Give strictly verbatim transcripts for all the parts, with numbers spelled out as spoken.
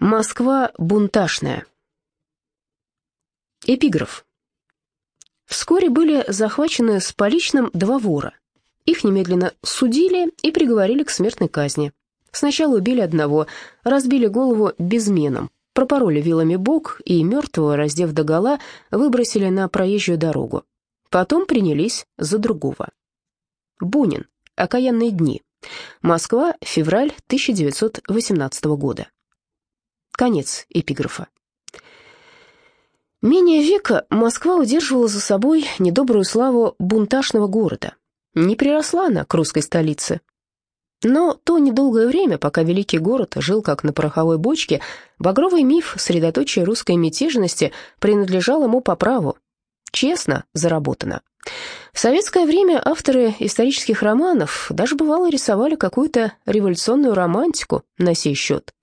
Москва бунташная. Эпиграф. Вскоре были захвачены с поличным два вора. Их немедленно судили и приговорили к смертной казни. Сначала убили одного, разбили голову безменом, пропороли вилами бок и мертвого, раздев догола, выбросили на проезжую дорогу. Потом принялись за другого. Бунин. Окаянные дни. Москва, февраль тысяча девятьсот восемнадцатого года. Конец эпиграфа. Менее века Москва удерживала за собой недобрую славу бунташного города. Не приросла она к русской столице. Но то недолгое время, пока великий город жил как на пороховой бочке, багровый миф средоточия русской мятежности принадлежал ему по праву. Честно заработано. В советское время авторы исторических романов даже бывало рисовали какую-то революционную романтику на сей счет.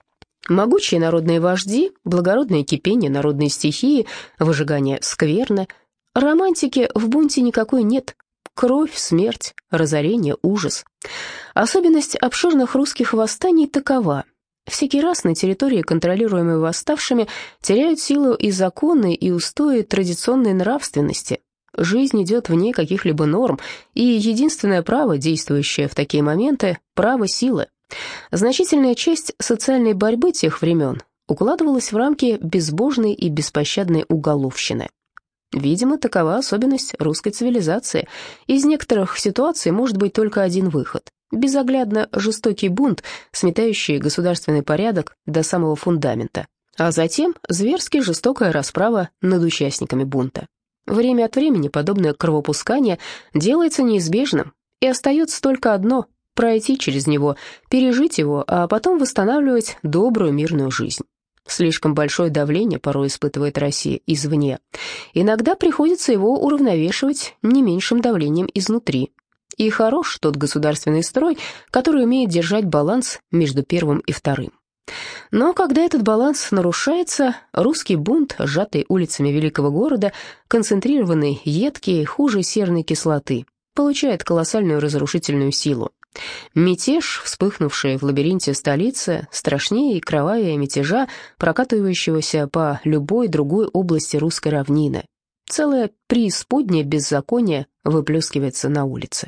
Могучие народные вожди, благородное кипение народной стихии, выжигание скверны. Романтики в бунте никакой нет. Кровь, смерть, разорение, ужас. Особенность обширных русских восстаний такова. Всякий раз на территории, контролируемой восставшими, теряют силу и законы, и устои традиционной нравственности. Жизнь идет вне каких-либо норм, и единственное право, действующее в такие моменты, право силы. Значительная часть социальной борьбы тех времен укладывалась в рамки безбожной и беспощадной уголовщины. Видимо, такова особенность русской цивилизации. Из некоторых ситуаций может быть только один выход – безоглядно жестокий бунт, сметающий государственный порядок до самого фундамента, а затем зверски жестокая расправа над участниками бунта. Время от времени подобное кровопускание делается неизбежным, и остается только одно – пройти через него, пережить его, а потом восстанавливать добрую мирную жизнь. Слишком большое давление порой испытывает Россия извне. Иногда приходится его уравновешивать не меньшим давлением изнутри. И хорош тот государственный строй, который умеет держать баланс между первым и вторым. Но когда этот баланс нарушается, русский бунт, сжатый улицами великого города, концентрированный, едкий, хуже серной кислоты, получает колоссальную разрушительную силу. Мятеж, вспыхнувший в лабиринте столицы, страшнее и кровавее мятежа, прокатывающегося по любой другой области русской равнины. Целое преисподнее беззаконие выплескивается на улице.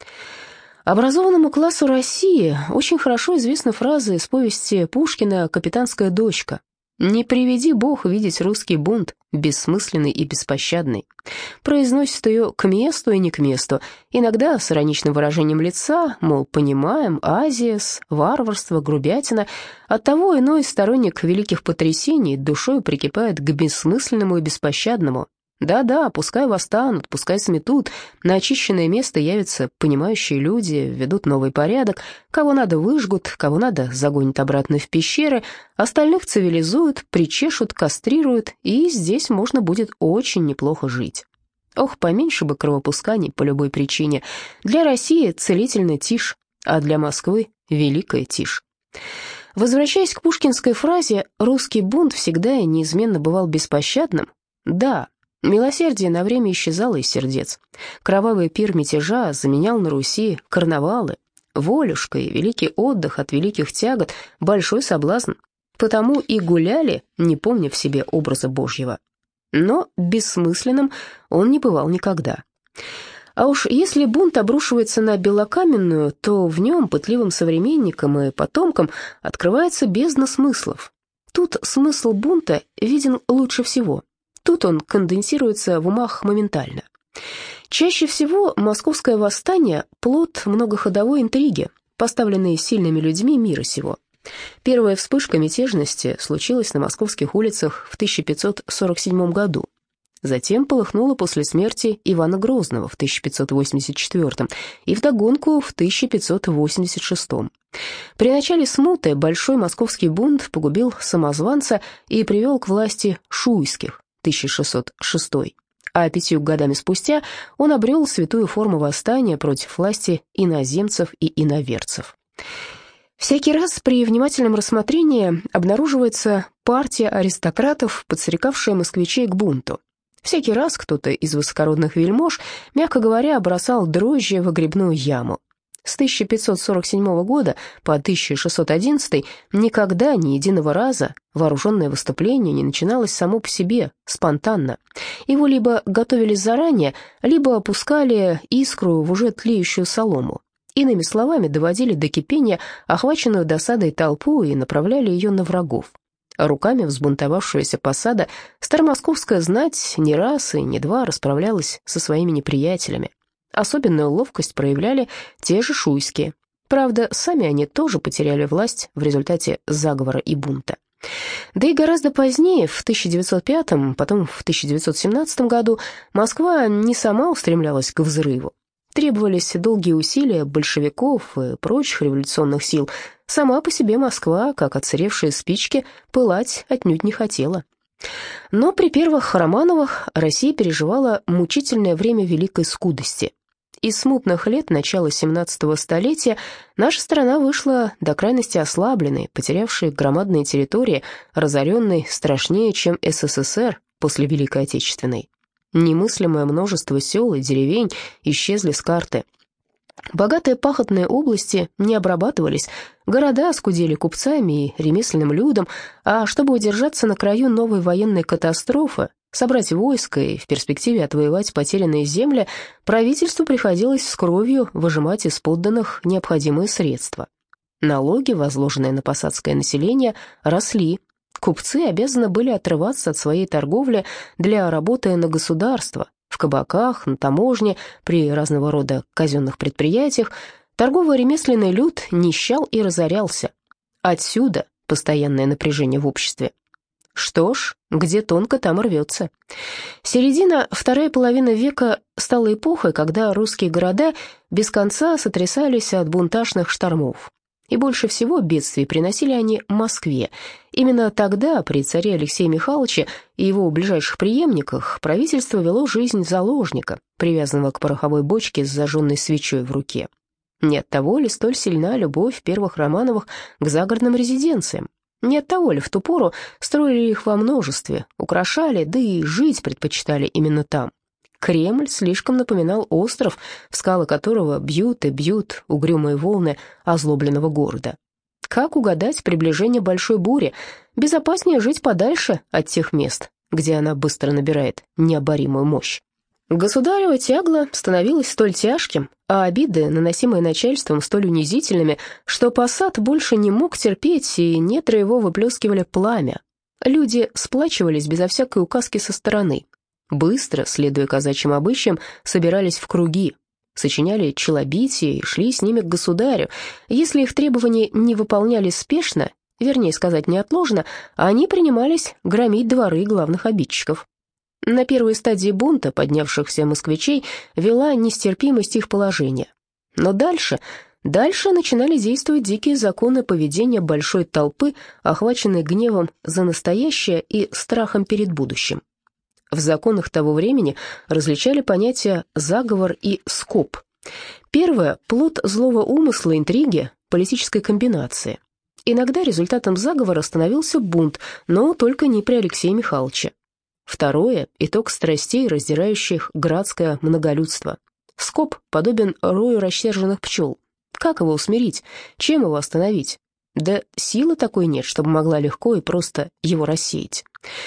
Образованному классу России очень хорошо известна фраза из повести Пушкина «Капитанская дочка». «Не приведи Бог видеть русский бунт, бессмысленный и беспощадный». Произносит ее к месту и не к месту, иногда с ироничным выражением лица, мол, понимаем, азиас, варварство, грубятина. Оттого иной сторонник великих потрясений душою прикипает к бессмысленному и беспощадному. Да-да, пускай восстанут, пускай сметут, на очищенное место явятся понимающие люди, введут новый порядок, кого надо выжгут, кого надо загонят обратно в пещеры, остальных цивилизуют, причешут, кастрируют, и здесь можно будет очень неплохо жить. Ох, поменьше бы кровопусканий по любой причине. Для России целительная тишь, а для Москвы великая тишь. Возвращаясь к пушкинской фразе «русский бунт всегда и неизменно бывал беспощадным», да, милосердие на время исчезало из сердец. Кровавый пир мятежа заменял на Руси карнавалы. Волюшка и великий отдых от великих тягот – большой соблазн. Потому и гуляли, не помня в себе образа Божьего. Но бессмысленным он не бывал никогда. А уж если бунт обрушивается на белокаменную, то в нем пытливым современникам и потомкам открывается бездна смыслов. Тут смысл бунта виден лучше всего. Тут он конденсируется в умах моментально. Чаще всего московское восстание – плод многоходовой интриги, поставленной сильными людьми мира сего. Первая вспышка мятежности случилась на московских улицах в тысяча пятьсот сорок седьмом году. Затем полыхнула после смерти Ивана Грозного в тысяча пятьсот восемьдесят четвёртом и вдогонку в тысяча пятьсот восемьдесят шестом. При начале смуты большой московский бунт погубил самозванца и привел к власти Шуйских, тысяча шестьсот шестой, а пятью годами спустя он обрел святую форму восстания против власти иноземцев и иноверцев. Всякий раз при внимательном рассмотрении обнаруживается партия аристократов, подстрекавшая москвичей к бунту. Всякий раз кто-то из высокородных вельмож, мягко говоря, бросал дрожжи в грибную яму. С тысяча пятьсот сорок седьмого года по тысяча шестьсот одиннадцатый никогда ни единого раза вооруженное выступление не начиналось само по себе, спонтанно. Его либо готовили заранее, либо опускали искру в уже тлеющую солому. Иными словами, доводили до кипения охваченную досадой толпу и направляли ее на врагов. Руками взбунтовавшегося посада старомосковская знать не раз и не два расправлялась со своими неприятелями. Особенную ловкость проявляли те же шуйские. Правда, сами они тоже потеряли власть в результате заговора и бунта. Да и гораздо позднее, в тысяча девятьсот пятом, потом в тысяча девятьсот семнадцатом году, Москва не сама устремлялась к взрыву. Требовались долгие усилия большевиков и прочих революционных сил. Сама по себе Москва, как отсыревшие спички, пылать отнюдь не хотела. Но при первых Романовых Россия переживала мучительное время великой скудости. Из смутных лет начала семнадцатого столетия наша страна вышла до крайности ослабленной, потерявшей громадные территории, разоренной страшнее, чем СССР после Великой Отечественной. Немыслимое множество сел и деревень исчезли с карты. Богатые пахотные области не обрабатывались, города оскудели купцами и ремесленным людом, а чтобы удержаться на краю новой военной катастрофы, собрать войско и в перспективе отвоевать потерянные земли, правительству приходилось с кровью выжимать из подданных необходимые средства. Налоги, возложенные на посадское население, росли. Купцы обязаны были отрываться от своей торговли для работы на государство, в кабаках, на таможне, при разного рода казенных предприятиях. Торгово-ремесленный люд нищал и разорялся. Отсюда постоянное напряжение в обществе. Что ж, где тонко, там рвется. Середина, вторая половина века стала эпохой, когда русские города без конца сотрясались от бунтажных штормов. И больше всего бедствий приносили они Москве. Именно тогда, при царе Алексее Михайловиче и его ближайших преемниках, правительство вело жизнь заложника, привязанного к пороховой бочке с зажженной свечой в руке. Не оттого ли столь сильна любовь первых Романовых к загородным резиденциям? Не оттого ли в ту пору строили их во множестве, украшали, да и жить предпочитали именно там? Кремль слишком напоминал остров, в скалы которого бьют и бьют угрюмые волны озлобленного города. Как угадать приближение большой бури? Безопаснее жить подальше от тех мест, где она быстро набирает необоримую мощь. Государево тягло становилось столь тяжким, а обиды, наносимые начальством, столь унизительными, что посад больше не мог терпеть, и нетры его выплескивали пламя. Люди сплачивались безо всякой указки со стороны. Быстро, следуя казачьим обычаям, собирались в круги, сочиняли челобития и шли с ними к государю. Если их требования не выполнялись спешно, вернее сказать, неотложно, они принимались громить дворы главных обидчиков. На первой стадии бунта поднявшихся москвичей вела нестерпимость их положения. Но дальше, дальше начинали действовать дикие законы поведения большой толпы, охваченной гневом за настоящее и страхом перед будущим. В законах того времени различали понятия «заговор» и «скоп». Первое – плод злого умысла, интриги, политической комбинации. Иногда результатом заговора становился бунт, но только не при Алексее Михайловиче. Второе – итог страстей, раздирающих градское многолюдство. Скоп подобен рою рассерженных пчел. Как его усмирить? Чем его остановить? Да силы такой нет, чтобы могла легко и просто его рассеять.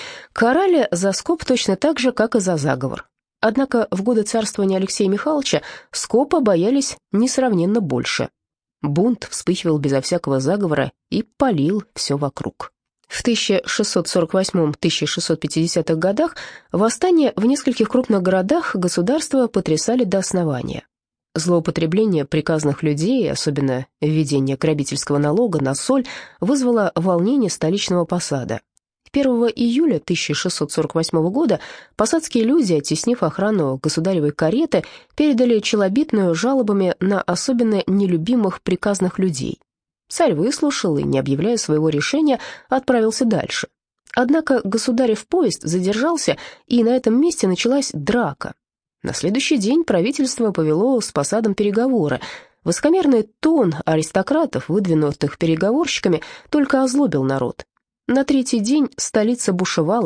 Карали за скоп точно так же, как и за заговор. Однако в годы царствования Алексея Михайловича скопа боялись несравненно больше. Бунт вспыхивал безо всякого заговора и палил все вокруг. В тысяча шестьсот сорок восьмом — тысяча шестьсот пятидесятых годах восстания в нескольких крупных городах государства потрясали до основания. Злоупотребление приказных людей, особенно введение грабительского налога на соль, вызвало волнение столичного посада. первого июля тысяча шестьсот сорок восьмого года посадские люди, оттеснив охрану государевой кареты, передали челобитную жалобами на особенно нелюбимых приказных людей. Царь выслушал и, не объявляя своего решения, отправился дальше. Однако государев поезд задержался, и на этом месте началась драка. На следующий день правительство повело с посадом переговоры. Высокомерный тон аристократов, выдвинутых переговорщиками, только озлобил народ. На третий день столица бушевала.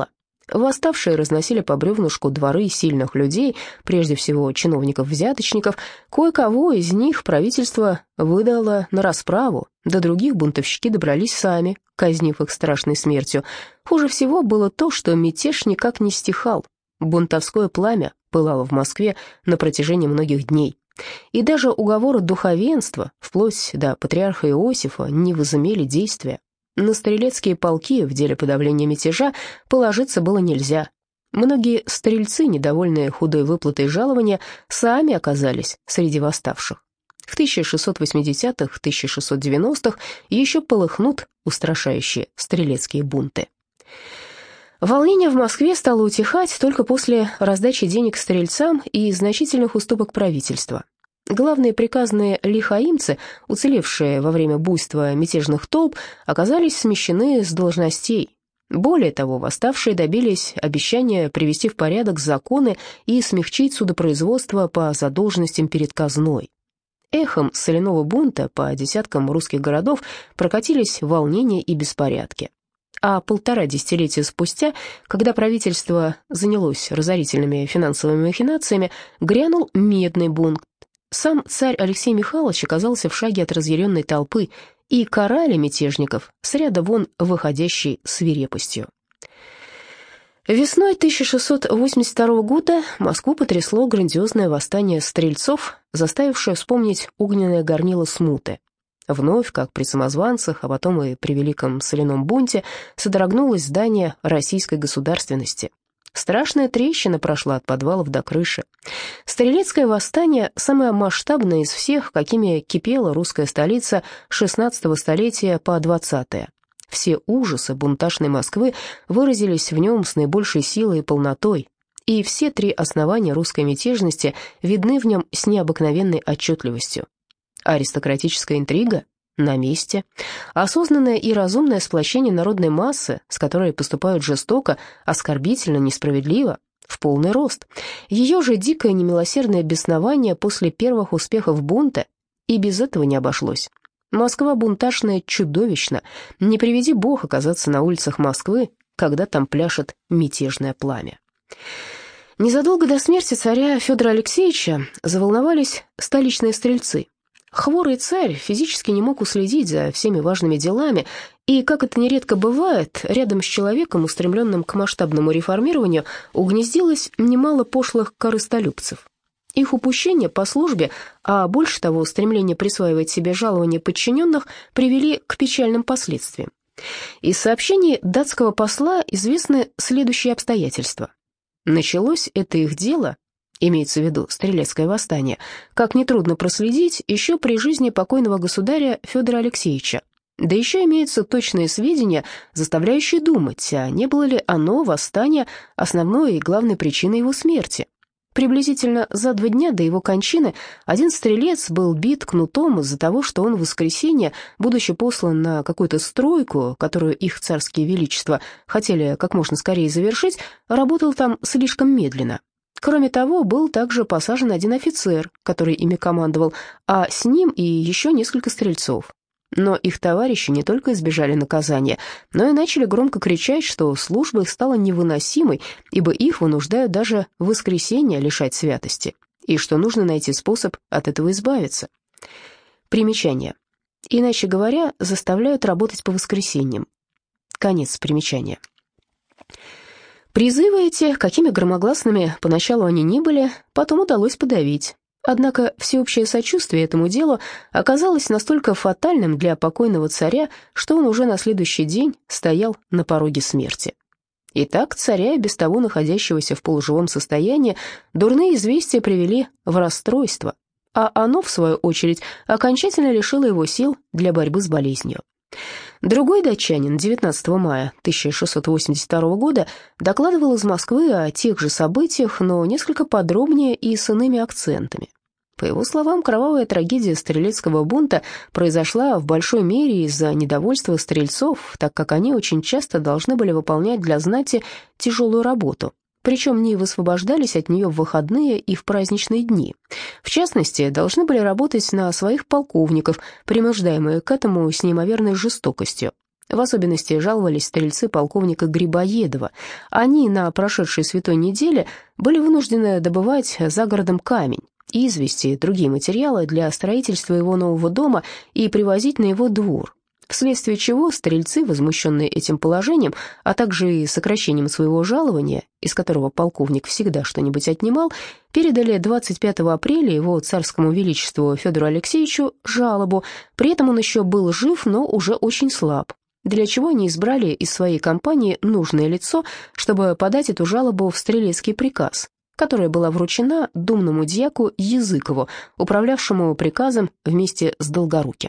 Восставшие разносили по бревнышку дворы сильных людей, прежде всего чиновников-взяточников. Кое-кого из них правительство выдало на расправу, до других бунтовщики добрались сами, казнив их страшной смертью. Хуже всего было то, что мятеж никак не стихал. Бунтовское пламя пылало в Москве на протяжении многих дней. И даже уговоры духовенства, вплоть до патриарха Иосифа, не возымели действия. На стрелецкие полки в деле подавления мятежа положиться было нельзя. Многие стрельцы, недовольные худой выплатой жалования, сами оказались среди восставших. В тысяча шестьсот восьмидесятых — тысяча шестьсот девяностых еще полыхнут устрашающие стрелецкие бунты. Волнение в Москве стало утихать только после раздачи денег стрельцам и значительных уступок правительства. Главные приказные лихаимцы, уцелевшие во время буйства мятежных толп, оказались смещены с должностей. Более того, восставшие добились обещания привести в порядок законы и смягчить судопроизводство по задолженностям перед казной. Эхом соляного бунта по десяткам русских городов прокатились волнения и беспорядки. А полтора десятилетия спустя, когда правительство занялось разорительными финансовыми махинациями, грянул медный бунт. Сам царь Алексей Михайлович оказался в шаге от разъяренной толпы, и карали мятежников с ряда вон выходящей свирепостью. Весной тысяча шестьсот восемьдесят второго года Москву потрясло грандиозное восстание стрельцов, заставившее вспомнить огненное горнило смуты. Вновь, как при самозванцах, а потом и при Великом соляном бунте, содрогнулось здание российской государственности. Страшная трещина прошла от подвалов до крыши. Стрелецкое восстание – самое масштабное из всех, какими кипела русская столица шестнадцатого столетия по двадцатое. Все ужасы бунтажной Москвы выразились в нем с наибольшей силой и полнотой, и все три основания русской мятежности видны в нем с необыкновенной отчетливостью. Аристократическая интрига на месте, осознанное и разумное сплощение народной массы, с которой поступают жестоко, оскорбительно, несправедливо, в полный рост. Ее же дикое немилосердное беснование после первых успехов бунта, и без этого не обошлось. Москва бунтажная чудовищна, не приведи Бог оказаться на улицах Москвы, когда там пляшет мятежное пламя. Незадолго до смерти царя Федора Алексеевича заволновались столичные стрельцы. Хворый царь физически не мог уследить за всеми важными делами, и, как это нередко бывает, рядом с человеком, устремленным к масштабному реформированию, угнездилось немало пошлых корыстолюбцев. Их упущения по службе, а больше того, стремление присваивать себе жалования подчиненных, привели к печальным последствиям. Из сообщений датского посла известны следующие обстоятельства. Началось это их дело, имеется в виду стрелецкое восстание, как нетрудно проследить, еще при жизни покойного государя Федора Алексеевича. Да еще имеются точные сведения, заставляющие думать, а не было ли оно, восстание, основной и главной причиной его смерти. Приблизительно за два дня до его кончины один стрелец был бит кнутом из-за того, что он в воскресенье, будучи послан на какую-то стройку, которую их царские величества хотели как можно скорее завершить, работал там слишком медленно. Кроме того, был также посажен один офицер, который ими командовал, а с ним и еще несколько стрельцов. Но их товарищи не только избежали наказания, но и начали громко кричать, что служба их стала невыносимой, ибо их вынуждают даже в воскресенье лишать святости, и что нужно найти способ от этого избавиться. Примечание. Иначе говоря, заставляют работать по воскресеньям. Конец примечания. Призывы эти, какими громогласными поначалу они ни были, потом удалось подавить. Однако всеобщее сочувствие этому делу оказалось настолько фатальным для покойного царя, что он уже на следующий день стоял на пороге смерти. Итак, царя, без того находящегося в полуживом состоянии, дурные известия привели в расстройство, а оно, в свою очередь, окончательно лишило его сил для борьбы с болезнью. Другой датчанин девятнадцатого мая тысяча шестьсот восемьдесят второго года докладывал из Москвы о тех же событиях, но несколько подробнее и с иными акцентами. По его словам, кровавая трагедия стрелецкого бунта произошла в большой мере из-за недовольства стрельцов, так как они очень часто должны были выполнять для знати тяжелую работу, причем не высвобождались от нее в выходные и в праздничные дни. В частности, должны были работать на своих полковников, принуждаемые к этому с неимоверной жестокостью. В особенности жаловались стрельцы полковника Грибоедова. Они на прошедшей святой неделе были вынуждены добывать за городом камень, известь и другие материалы для строительства его нового дома и привозить на его двор, вследствие чего стрельцы, возмущенные этим положением, а также и сокращением своего жалования, из которого полковник всегда что-нибудь отнимал, передали двадцать пятого апреля его царскому величеству Федору Алексеевичу жалобу. При этом он еще был жив, но уже очень слаб, для чего они избрали из своей компании нужное лицо, чтобы подать эту жалобу в стрелецкий приказ, которая была вручена думному дьяку Языкову, управлявшему приказом вместе с Долгоруким.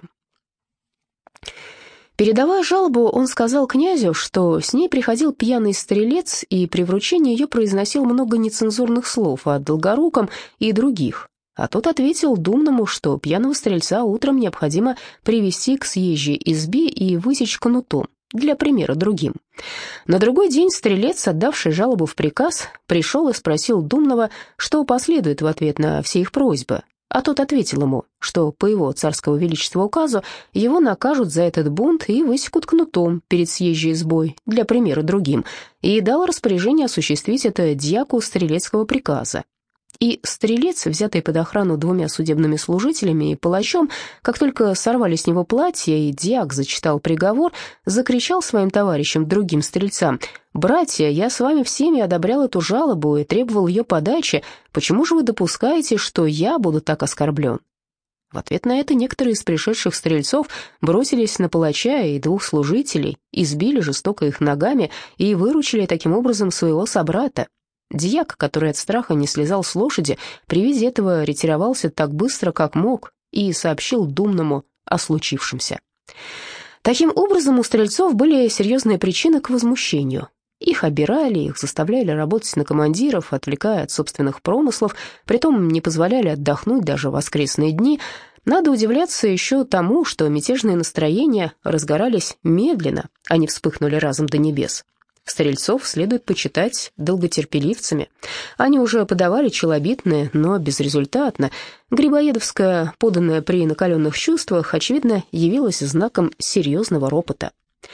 Передавая жалобу, он сказал князю, что с ней приходил пьяный стрелец и при вручении ее произносил много нецензурных слов о Долгоруком и других, а тот ответил думному, что пьяного стрельца утром необходимо привести к съезжей избе и высечь кнутом, для примера другим. На другой день стрелец, отдавший жалобу в приказ, пришел и спросил думного, что последует в ответ на все их просьбы. А тот ответил ему, что по его царского величества указу его накажут за этот бунт и высекут кнутом перед съезжей избой, для примера другим, и дал распоряжение осуществить это дьяку стрелецкого приказа. И стрелец, взятый под охрану двумя судебными служителями и палачом, как только сорвали с него платье, и дьяк зачитал приговор, закричал своим товарищам, другим стрельцам: «Братья, я с вами всеми одобрял эту жалобу и требовал ее подачи. Почему же вы допускаете, что я буду так оскорблен?» В ответ на это некоторые из пришедших стрельцов бросились на палача и двух служителей, избили жестоко их ногами и выручили таким образом своего собрата. Дьяк, который от страха не слезал с лошади, при виде этого ретировался так быстро, как мог, и сообщил думному о случившемся. Таким образом, у стрельцов были серьезные причины к возмущению. Их обирали, их заставляли работать на командиров, отвлекая от собственных промыслов, притом не позволяли отдохнуть даже в воскресные дни. Надо удивляться еще тому, что мятежные настроения разгорались медленно, а не вспыхнули разом до небес. Стрельцов следует почитать долготерпеливцами. Они уже подавали челобитные, но безрезультатно. Грибоедовская, поданная при накаленных чувствах, очевидно, явилась знаком серьезного ропота.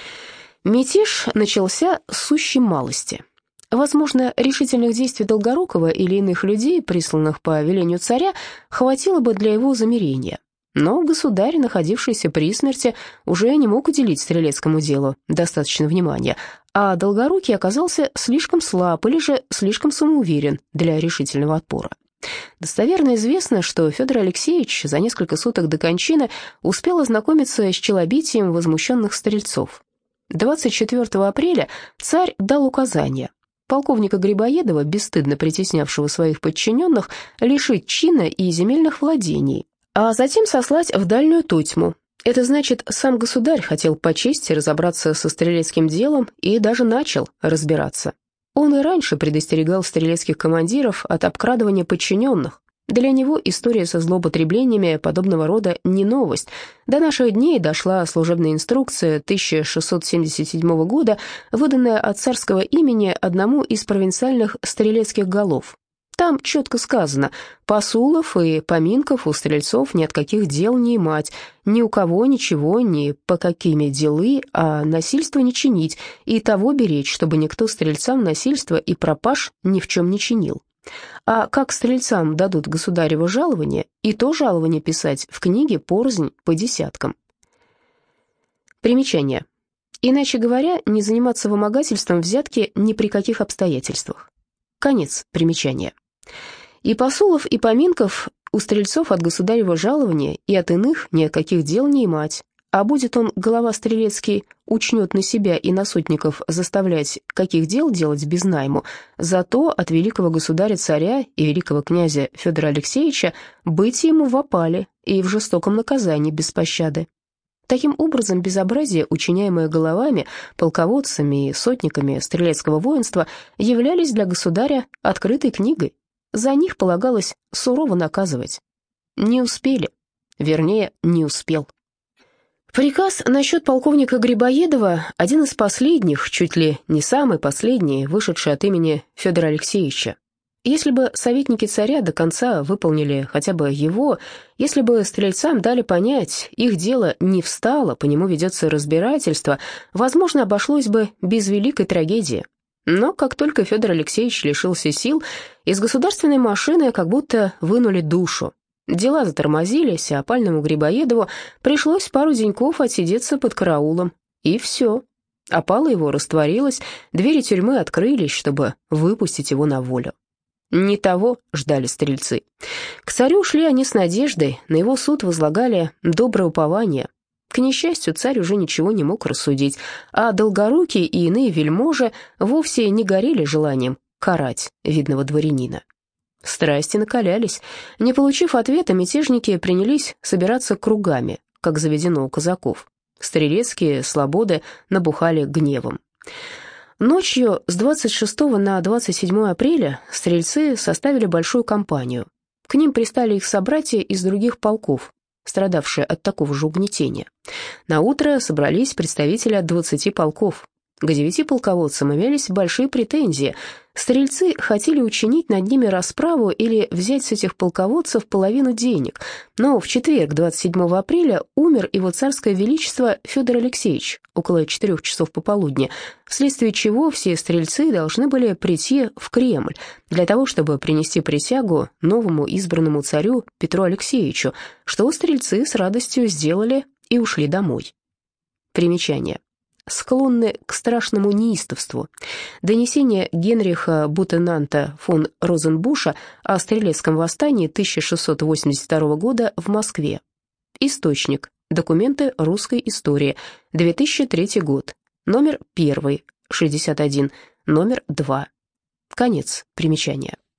Мятеж начался с сущей малости. Возможно, решительных действий Долгорукова или иных людей, присланных по велению царя, хватило бы для его замирения. Но государь, находившийся при смерти, уже не мог уделить стрелецкому делу достаточно внимания, а Долгорукий оказался слишком слаб или же слишком самоуверен для решительного отпора. Достоверно известно, что Федор Алексеевич за несколько суток до кончины успел ознакомиться с челобитием возмущенных стрельцов. двадцать четвёртого апреля царь дал указание полковника Грибоедова, бесстыдно притеснявшего своих подчиненных, лишить чина и земельных владений, а затем сослать в дальнюю тотьму. Это значит, сам государь хотел по чести разобраться со стрелецким делом и даже начал разбираться. Он и раньше предостерегал стрелецких командиров от обкрадывания подчиненных. Для него история со злоупотреблениями подобного рода не новость. До наших дней дошла служебная инструкция тысяча шестьсот семьдесят седьмого года, выданная от царского имени одному из провинциальных стрелецких голов. Там четко сказано: посулов и поминков у стрельцов ни от каких дел не имать, ни у кого ничего, ни по какими делы, а насильство не чинить, и того беречь, чтобы никто стрельцам насильства и пропаж ни в чем не чинил. А как стрельцам дадут государево жалование, и то жалование писать в книге порознь по десяткам. Примечание. Иначе говоря, не заниматься вымогательством взятки ни при каких обстоятельствах. Конец примечания. И посулов, и поминков у стрельцов от государева жалования и от иных ни от каких дел не имать, а будет он, голова стрелецкий, учнет на себя и на сотников заставлять каких дел делать без найму, зато от великого государя-царя и великого князя Федора Алексеевича быть ему в опале и в жестоком наказании без пощады. Таким образом, безобразие, учиняемое головами, полководцами и сотниками стрелецкого воинства, являлись для государя открытой книгой. За них полагалось сурово наказывать. Не успели, вернее, не успел. Приказ насчет полковника Грибоедова – один из последних, чуть ли не самый последний, вышедший от имени Федора Алексеевича. Если бы советники царя до конца выполнили хотя бы его, если бы стрельцам дали понять, их дело не встало, по нему ведется разбирательство, возможно, обошлось бы без великой трагедии. Но как только Федор Алексеевич лишился сил, из государственной машины как будто вынули душу. Дела затормозились, а опальному Грибоедову пришлось пару деньков отсидеться под караулом. И все. Опала его растворилась, двери тюрьмы открылись, чтобы выпустить его на волю. Не того ждали стрельцы. К царю шли они с надеждой, на его суд возлагали доброе упование. К несчастью, царь уже ничего не мог рассудить, а Долгорукий и иные вельможи вовсе не горели желанием карать видного дворянина. Страсти накалялись. Не получив ответа, мятежники принялись собираться кругами, как заведено у казаков. Стрелецкие слободы набухали гневом. Ночью с двадцать шестого на двадцать седьмое апреля стрельцы составили большую компанию. К ним пристали их собратья из других полков, страдавшие от такого же угнетения. Наутро собрались представители от двадцати полков. К девяти полководцам имелись большие претензии. Стрельцы хотели учинить над ними расправу или взять с этих полководцев половину денег. Но в четверг, двадцать седьмого апреля, умер его царское величество Федор Алексеевич около четырех часов пополудни, вследствие чего все стрельцы должны были прийти в Кремль для того, чтобы принести присягу новому избранному царю Петру Алексеевичу, что стрельцы с радостью сделали и ушли домой. Примечание. Склонны к страшному неистовству. Донесение Генриха Бутенанта фон Розенбуша о стрелецком восстании тысяча шестьсот восемьдесят второго года в Москве. Источник. Документы русской истории. две тысячи третий год. Номер один, шестьдесят один. Номер два. Конец примечания.